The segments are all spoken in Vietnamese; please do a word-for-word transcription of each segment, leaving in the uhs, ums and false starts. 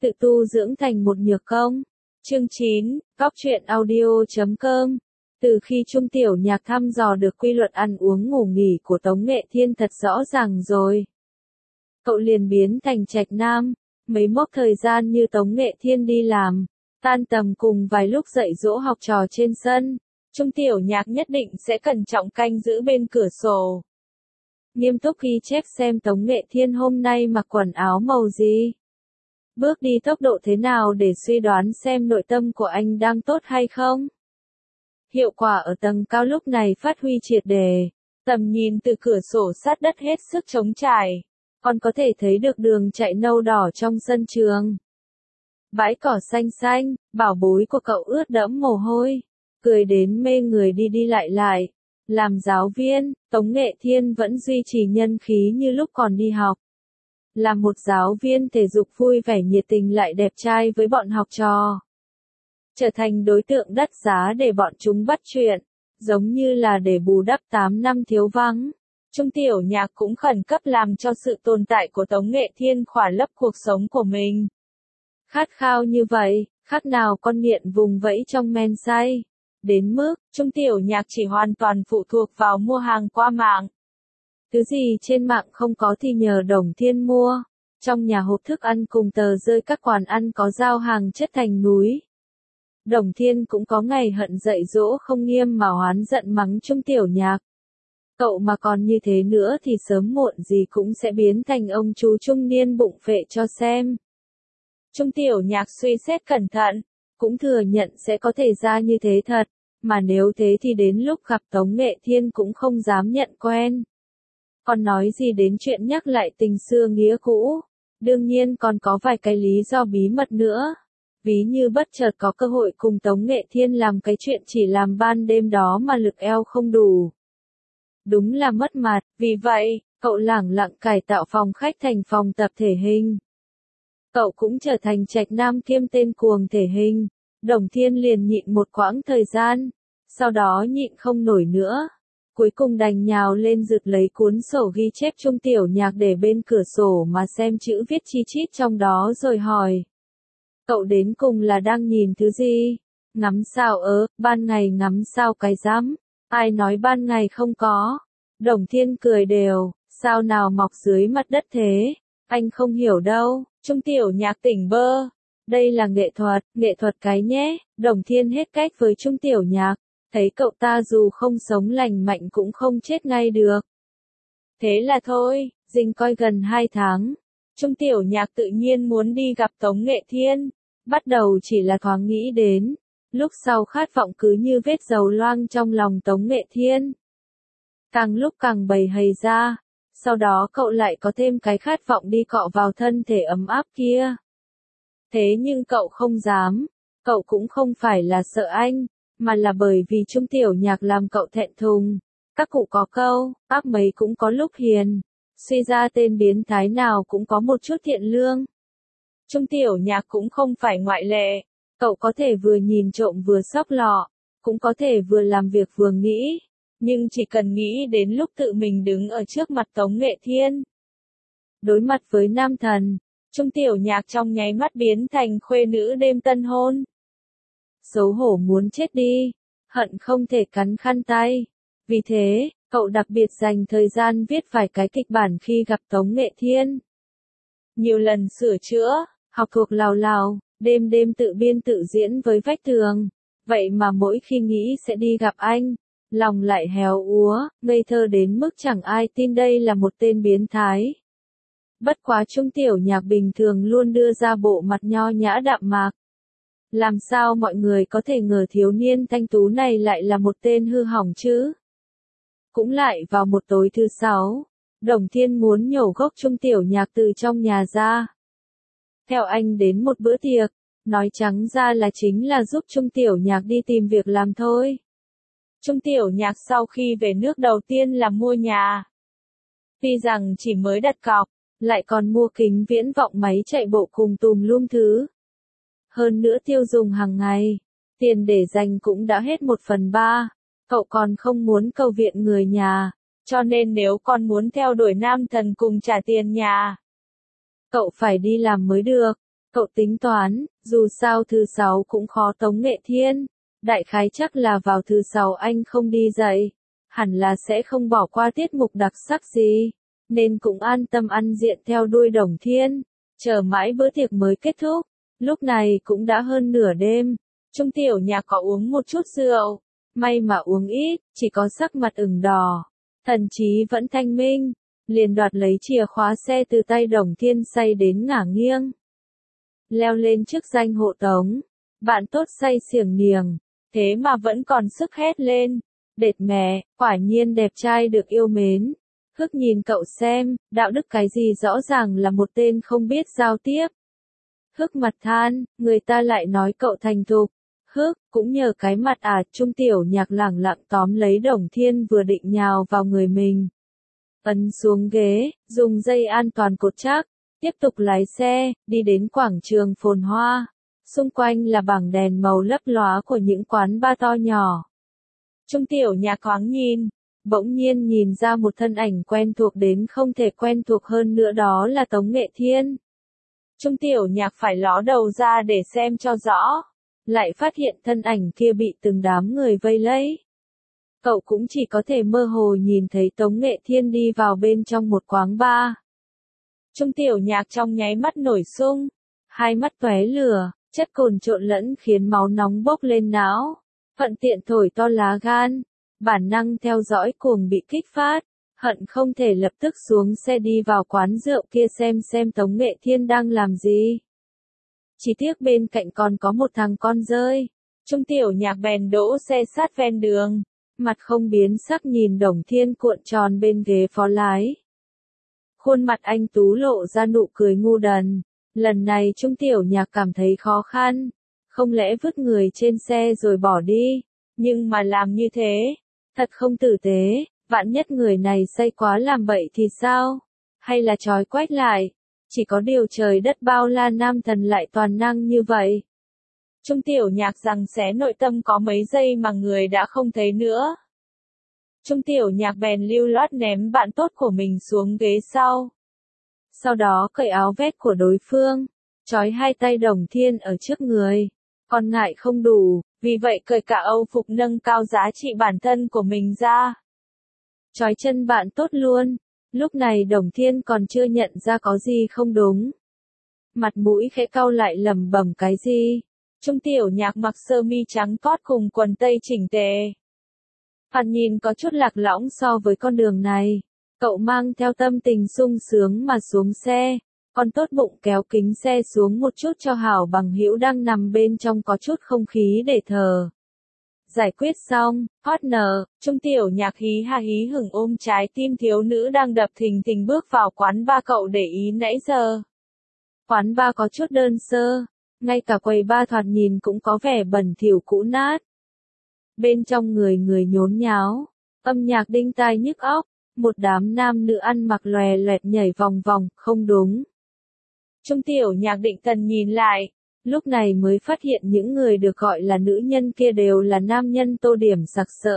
Tự tu dưỡng thành một nhược công. Chương chín, Góc truyện audio chấm com. Từ khi Trung Tiểu Nhạc thăm dò được quy luật ăn uống ngủ nghỉ của Tống Nghệ Thiên thật rõ ràng rồi, cậu liền biến thành trạch nam. Mấy mốc thời gian như Tống Nghệ Thiên đi làm, tan tầm cùng vài lúc dạy dỗ học trò trên sân, Trung Tiểu Nhạc nhất định sẽ cẩn trọng canh giữ bên cửa sổ, nghiêm túc ghi chép xem Tống Nghệ Thiên hôm nay mặc quần áo màu gì, bước đi tốc độ thế nào để suy đoán xem nội tâm của anh đang tốt hay không. Hiệu quả ở tầng cao lúc này phát huy triệt đề, tầm nhìn từ cửa sổ sát đất hết sức trống trải, còn có thể thấy được đường chạy nâu đỏ trong sân trường. Bãi cỏ xanh xanh, bảo bối của cậu ướt đẫm mồ hôi, cười đến mê người đi đi lại lại. Làm giáo viên, Tống Nghệ Thiên vẫn duy trì nhân khí như lúc còn đi học. Là một giáo viên thể dục vui vẻ nhiệt tình lại đẹp trai với bọn học trò. Trở thành đối tượng đắt giá để bọn chúng bắt chuyện, giống như là để bù đắp tám năm thiếu vắng. Trung Tiểu Nhạc cũng khẩn cấp làm cho sự tồn tại của Tống Nghệ Thiên khỏa lấp cuộc sống của mình. Khát khao như vậy, khác nào con nghiện vùng vẫy trong men say. Đến mức, Trung Tiểu Nhạc chỉ hoàn toàn phụ thuộc vào mua hàng qua mạng. Thứ gì trên mạng không có thì nhờ Đồng Thiên mua. Trong nhà hộp thức ăn cùng tờ rơi các quán ăn có giao hàng chất thành núi. Đồng Thiên cũng có ngày hận dạy dỗ không nghiêm mà oán giận mắng Trung Tiểu Nhạc. Cậu mà còn như thế nữa thì sớm muộn gì cũng sẽ biến thành ông chú trung niên bụng phệ cho xem. Trung Tiểu Nhạc suy xét cẩn thận, cũng thừa nhận sẽ có thể ra như thế thật, mà nếu thế thì đến lúc gặp Tống Nghệ Thiên cũng không dám nhận quen. Còn nói gì đến chuyện nhắc lại tình xưa nghĩa cũ, đương nhiên còn có vài cái lý do bí mật nữa. Ví như bất chợt có cơ hội cùng Tống Nghệ Thiên làm cái chuyện chỉ làm ban đêm đó mà lực eo không đủ. Đúng là mất mặt, vì vậy, cậu lẳng lặng cải tạo phòng khách thành phòng tập thể hình. Cậu cũng trở thành trạch nam kiêm tên cuồng thể hình. Đồng Thiên liền nhịn một quãng thời gian, sau đó nhịn không nổi nữa. Cuối cùng đành nhào lên rực lấy cuốn sổ ghi chép Trung Tiểu Nhạc để bên cửa sổ mà xem chữ viết chi chít trong đó rồi hỏi. Cậu đến cùng là đang nhìn thứ gì? Ngắm sao ớ, ban ngày ngắm sao cái rắm, ai nói ban ngày không có? Đồng Thiên cười đều, sao nào mọc dưới mặt đất thế? Anh không hiểu đâu. Trung Tiểu Nhạc tỉnh bơ. Đây là nghệ thuật, nghệ thuật cái nhé. Đồng Thiên hết cách với Trung Tiểu Nhạc, thấy cậu ta dù không sống lành mạnh cũng không chết ngay được. Thế là thôi, dình coi gần hai tháng. Trung Tiểu Nhạc tự nhiên muốn đi gặp Tống Nghệ Thiên. Bắt đầu chỉ là thoáng nghĩ đến, lúc sau khát vọng cứ như vết dầu loang trong lòng Tống Nghệ Thiên. Càng lúc càng bầy hầy ra, sau đó cậu lại có thêm cái khát vọng đi cọ vào thân thể ấm áp kia. Thế nhưng cậu không dám, cậu cũng không phải là sợ anh, mà là bởi vì Trung Tiểu Nhạc làm cậu thẹn thùng. Các cụ có câu, ác mấy cũng có lúc hiền, suy ra tên biến thái nào cũng có một chút thiện lương. Trung Tiểu Nhạc cũng không phải ngoại lệ, cậu có thể vừa nhìn trộm vừa xóc lọ, cũng có thể vừa làm việc vừa nghĩ, nhưng chỉ cần nghĩ đến lúc tự mình đứng ở trước mặt Tống Nghệ Thiên. Đối mặt với nam thần, Trung Tiểu Nhạc trong nháy mắt biến thành khuê nữ đêm tân hôn. Xấu hổ muốn chết đi, hận không thể cắn khăn tay. Vì thế, cậu đặc biệt dành thời gian viết vài cái kịch bản khi gặp Tống Nghệ Thiên. Nhiều lần sửa chữa, học thuộc lào lào, đêm đêm tự biên tự diễn với vách tường. Vậy mà mỗi khi nghĩ sẽ đi gặp anh, lòng lại héo úa, ngây thơ đến mức chẳng ai tin đây là một tên biến thái. Bất quá Trung Tiểu Nhạc bình thường luôn đưa ra bộ mặt nho nhã đạm mạc. Làm sao mọi người có thể ngờ thiếu niên thanh tú này lại là một tên hư hỏng chứ? Cũng lại vào một tối thứ sáu, Đồng Thiên muốn nhổ gốc Trung Tiểu Nhạc từ trong nhà ra. Theo anh đến một bữa tiệc, nói trắng ra là chính là giúp Trung Tiểu Nhạc đi tìm việc làm thôi. Trung Tiểu Nhạc sau khi về nước đầu tiên là mua nhà. Tuy rằng chỉ mới đặt cọc, lại còn mua kính viễn vọng máy chạy bộ cùng tùm lum thứ. Hơn nữa tiêu dùng hàng ngày, tiền để dành cũng đã hết một phần ba, cậu còn không muốn cầu viện người nhà, cho nên nếu con muốn theo đuổi nam thần cùng trả tiền nhà, cậu phải đi làm mới được. Cậu tính toán, dù sao thứ sáu cũng khó Tống Nghệ Thiên. Đại khái chắc là vào thứ sáu anh không đi dạy. Hẳn là sẽ không bỏ qua tiết mục đặc sắc gì. Nên cũng an tâm ăn diện theo đuôi Đồng Thiên. Chờ mãi bữa tiệc mới kết thúc. Lúc này cũng đã hơn nửa đêm. Trung Tiểu Nhạc có uống một chút rượu. May mà uống ít, chỉ có sắc mặt ửng đỏ. Thần trí vẫn thanh minh. Liền đoạt lấy chìa khóa xe từ tay Đồng Thiên say đến ngả nghiêng. Leo lên chức danh hộ tống. Bạn tốt say xiềng niềng. Thế mà vẫn còn sức hét lên. Đệt mẹ, quả nhiên đẹp trai được yêu mến. Hức nhìn cậu xem, đạo đức cái gì rõ ràng là một tên không biết giao tiếp. Hức mặt than, người ta lại nói cậu thành thục. Hức, cũng nhờ cái mặt à, Trung Tiểu Nhạc lẳng lặng tóm lấy Đồng Thiên vừa định nhào vào người mình. Ấn xuống ghế, dùng dây an toàn cột chắc, tiếp tục lái xe, đi đến quảng trường phồn hoa. Xung quanh là bảng đèn màu lấp lóa của những quán bar to nhỏ. Trung Tiểu Nhạc thoáng nhìn, bỗng nhiên nhìn ra một thân ảnh quen thuộc đến không thể quen thuộc hơn nữa, đó là Tống Nghệ Thiên. Trung Tiểu Nhạc phải ló đầu ra để xem cho rõ, lại phát hiện thân ảnh kia bị từng đám người vây lấy. Cậu cũng chỉ có thể mơ hồ nhìn thấy Tống Nghệ Thiên đi vào bên trong một quán bar. Trung Tiểu Nhạc trong nháy mắt nổi sung, hai mắt tóe lửa, chất cồn trộn lẫn khiến máu nóng bốc lên não. Hận tiện thổi to lá gan, bản năng theo dõi cuồng bị kích phát, hận không thể lập tức xuống xe đi vào quán rượu kia xem xem Tống Nghệ Thiên đang làm gì. Chỉ tiếc bên cạnh còn có một thằng con rơi. Trung Tiểu Nhạc bèn đỗ xe sát ven đường, mặt không biến sắc nhìn Đồng Thiên cuộn tròn bên ghế phó lái. Khuôn mặt anh tú lộ ra nụ cười ngu đần. Lần này Trung Tiểu Nhạc cảm thấy khó khăn. Không lẽ vứt người trên xe rồi bỏ đi, nhưng mà làm như thế, thật không tử tế, vạn nhất người này say quá làm bậy thì sao? Hay là trói quách lại? Chỉ có điều trời đất bao la nam thần lại toàn năng như vậy. Trung Tiểu Nhạc rằng xé nội tâm có mấy giây mà người đã không thấy nữa. Trung Tiểu Nhạc bèn lưu loát ném bạn tốt của mình xuống ghế sau. Sau đó cởi áo vest của đối phương, trói hai tay Đồng Thiên ở trước người. Còn ngại không đủ, vì vậy cởi cả âu phục nâng cao giá trị bản thân của mình ra. Trói chân bạn tốt luôn. Lúc này Đồng Thiên còn chưa nhận ra có gì không đúng. Mặt mũi khẽ cau lại lẩm bẩm cái gì. Trung Tiểu Nhạc mặc sơ mi trắng cót cùng quần tây chỉnh tề. Thoạt nhìn có chút lạc lõng so với con đường này. Cậu mang theo tâm tình sung sướng mà xuống xe. Còn tốt bụng kéo kính xe xuống một chút cho Hảo Bằng Hữu đang nằm bên trong có chút không khí để thở. Giải quyết xong, partner, Trung Tiểu Nhạc hí ha hí hửng ôm trái tim thiếu nữ đang đập thình thình bước vào quán bar cậu để ý nãy giờ. Quán bar có chút đơn sơ, ngay cả quầy bar thoạt nhìn cũng có vẻ bẩn thỉu cũ nát. Bên trong người người nhốn nháo, âm nhạc đinh tai nhức óc, một đám nam nữ ăn mặc lòe loẹt nhảy vòng vòng, không đúng. Trung Tiểu Nhạc định thần nhìn lại, lúc này mới phát hiện những người được gọi là nữ nhân kia đều là nam nhân tô điểm sặc sỡ.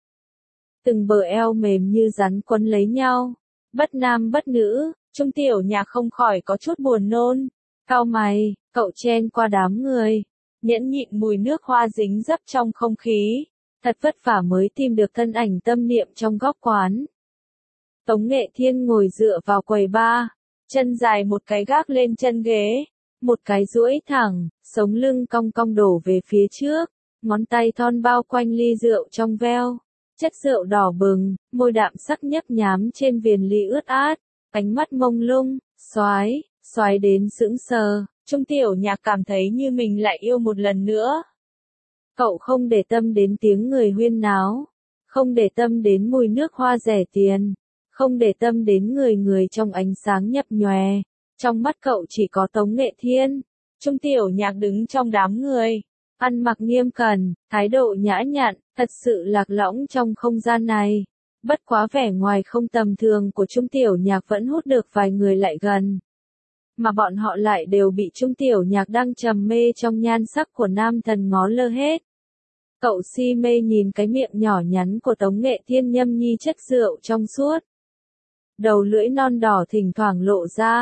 Từng bờ eo mềm như rắn quấn lấy nhau, bất nam bất nữ, Trung Tiểu Nhạc không khỏi có chút buồn nôn. Cau mày, cậu chen qua đám người, nhẫn nhịn mùi nước hoa dính dấp trong không khí, thật vất vả mới tìm được thân ảnh tâm niệm trong góc quán. Tống Nghệ Thiên ngồi dựa vào quầy bar, chân dài một cái gác lên chân ghế, một cái duỗi thẳng, sống lưng cong cong đổ về phía trước, ngón tay thon bao quanh ly rượu trong veo, chất rượu đỏ bừng, môi đạm sắc nhấp nhám trên viền ly ướt át, ánh mắt mông lung, xoái, xoái đến sững sờ. Trung Tiểu Nhạc cảm thấy như mình lại yêu một lần nữa. Cậu không để tâm đến tiếng người huyên náo, không để tâm đến mùi nước hoa rẻ tiền, không để tâm đến người người trong ánh sáng nhấp nhòe. Trong mắt cậu chỉ có Tống Nghệ Thiên. Trung Tiểu Nhạc đứng trong đám người, ăn mặc nghiêm cẩn, thái độ nhã nhặn, thật sự lạc lõng trong không gian này. Bất quá vẻ ngoài không tầm thường của Trung Tiểu Nhạc vẫn hút được vài người lại gần. Mà bọn họ lại đều bị Trung Tiểu Nhạc đang trầm mê trong nhan sắc của nam thần ngó lơ hết. Cậu si mê nhìn cái miệng nhỏ nhắn của Tống Nghệ Thiên nhâm nhi chất rượu trong suốt. Đầu lưỡi non đỏ thỉnh thoảng lộ ra,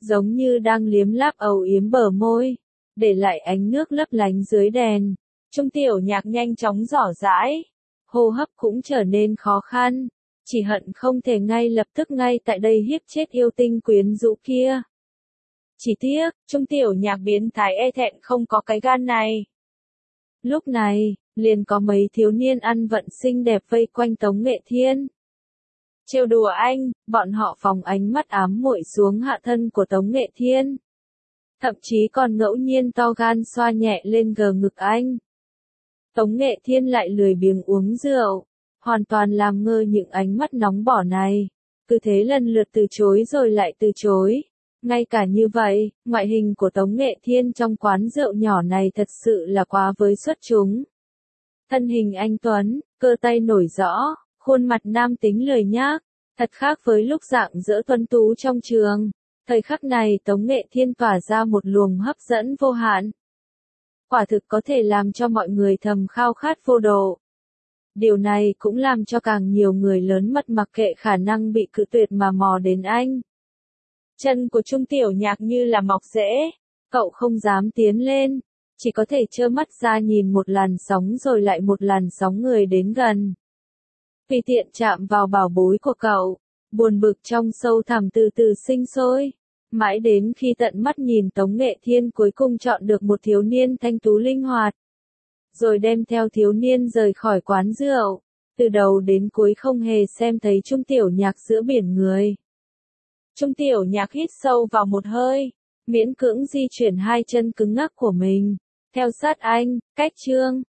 giống như đang liếm láp âu yếm bờ môi, để lại ánh nước lấp lánh dưới đèn. Trung Tiểu Nhạc nhanh chóng rỏ rãi, hô hấp cũng trở nên khó khăn, chỉ hận không thể ngay lập tức ngay tại đây hiếp chết yêu tinh quyến rũ kia. Chỉ tiếc, Trung Tiểu Nhạc biến thái e thẹn không có cái gan này. Lúc này, liền có mấy thiếu niên ăn vận xinh đẹp vây quanh Tống Nghệ Thiên. Trêu đùa anh, bọn họ phóng ánh mắt ám muội xuống hạ thân của Tống Nghệ Thiên. Thậm chí còn ngẫu nhiên to gan xoa nhẹ lên gờ ngực anh. Tống Nghệ Thiên lại lười biếng uống rượu, hoàn toàn làm ngơ những ánh mắt nóng bỏng này. Cứ thế lần lượt từ chối rồi lại từ chối. Ngay cả như vậy, ngoại hình của Tống Nghệ Thiên trong quán rượu nhỏ này thật sự là quá với xuất chúng. Thân hình anh tuấn, cơ tay nổi rõ, khuôn mặt nam tính lười nhác, thật khác với lúc dạng dỡ tuấn tú trong trường. Thời khắc này Tống Nghệ Thiên tỏa ra một luồng hấp dẫn vô hạn. Quả thực có thể làm cho mọi người thầm khao khát vô độ. Điều này cũng làm cho càng nhiều người lớn mật mặc kệ khả năng bị cự tuyệt mà mò đến anh. Chân của Trung Tiểu Nhạc như là mọc rễ, cậu không dám tiến lên, chỉ có thể trơ mắt ra nhìn một làn sóng rồi lại một làn sóng người đến gần. Tùy tiện chạm vào bảo bối của cậu, buồn bực trong sâu thẳm từ từ sinh sôi, mãi đến khi tận mắt nhìn Tống Nghệ Thiên cuối cùng chọn được một thiếu niên thanh tú linh hoạt, rồi đem theo thiếu niên rời khỏi quán rượu, từ đầu đến cuối không hề xem thấy Trung Tiểu Nhạc giữa biển người. Trung Tiểu Nhạc hít sâu vào một hơi, miễn cưỡng di chuyển hai chân cứng ngắc của mình, theo sát anh, cách chương.